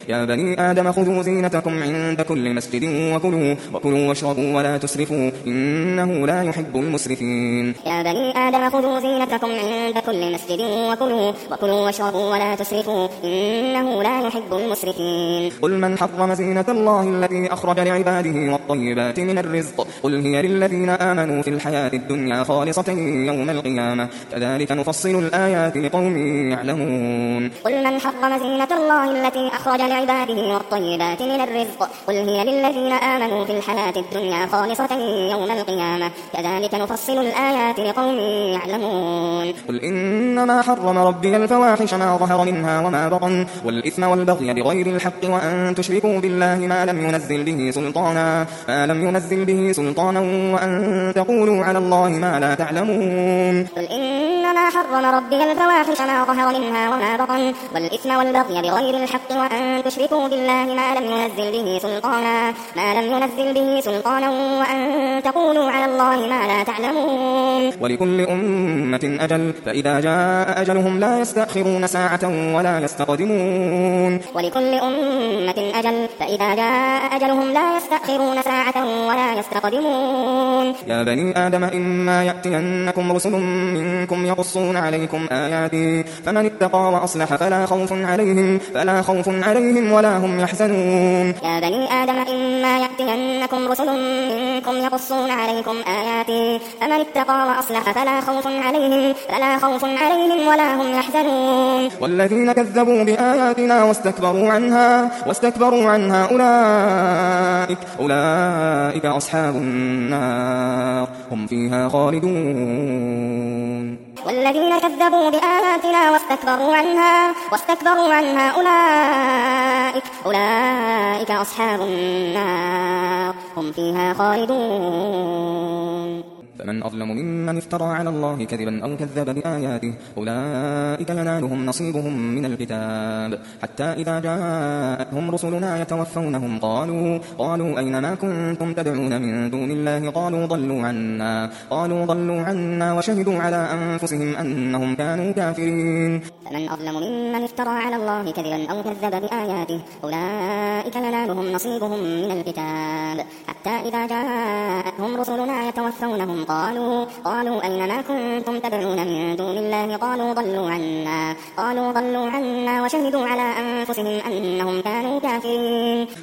يا بني آدم خذوا زينتكم عند كل مسجد وكلوا واشربوا ولا تسرفوا إنه لا يحب المسرفين. يا بني آدم خذوا زينتكم عند كل مسجد وكلوا واشربوا ولا تسرفوا إنه لا يحب المسرفين. قل من حرم زينة الله التي أخرج لعباده والطيبات من الرزق قل هي للذين آمنوا في الحياة الدنيا خالصة يوم القيامة كذلك نفصل الآيات لقوم يعلمون. قل من حرم زينة الله التي أخرج لعباده والطيبات من الرزق قل هي للذين آمنوا في الحياة الدنيا خالصة يوم القيامة كذلك نفصل الآيات لقوم يعلمون. قل إنما حرم ربي الفواحش ما ظهر منها وما بطن والإثم والبغي بغير الحق وأن تشركوا بالله ما لم ينزل به سلطانا وأن تقولوا على الله ما لا تعلمون. قل إنما حرم ربي الفواحش ما ظهر منها وما بطن والإثم والبغي بغير الحق وأن تشركوا بالله ما لم ينزل به سلطانا وأن تقولوا على الله ما لا تعلمون. ولكل أمة أجل فإذا جاء أجلهم لا يستأخرون ساعة ولا يستقدمون. ولكل أمة أجل فإذا جاء أجلهم لا يستأخرون ساعة ولا يستقدمون. يا بني آدم إما يأتينكم رسل منكم يقصون عليكم آياتي فمن اتقى وأصلح فلا خوف عليهم ولا هم يحزنون. يا بني آدم إما يأتينكم رسل منكم يقصون عليكم آياتي فمن اتقى وأصلح فلا خوف عليهم ولا هم يحزنون. والذين كذبوا بآياتنا واستكبروا عنها أولئك أصحاب النار هم فيها خالدون. والذين كذبوا بآياتنا واستكبروا عنها أولئك أصحاب النار هم فيها خالدون. فمن أظلم ممن افترى على الله كذبا أو كذب بآياته أولئك ينالهم نصيبهم من الكتاب حتى إذا جاءتهم رسلنا يتوفونهم قالوا أين ما كنتم تدعون من دون الله قالوا ضلوا عنا وشهدوا على أنفسهم أنهم كانوا كافرين. فمن أظلم ممن افترى على الله كذبا أو كذب بآياته أولئك ينالهم نصيبهم من الكتاب حتى إذا جاءتهم رسلنا يتوفونهم قالوا أين ما كنتم تدعون من دون الله قالوا ضلوا عنا وشهدوا على أنفسهم أنهم كانوا كافرين.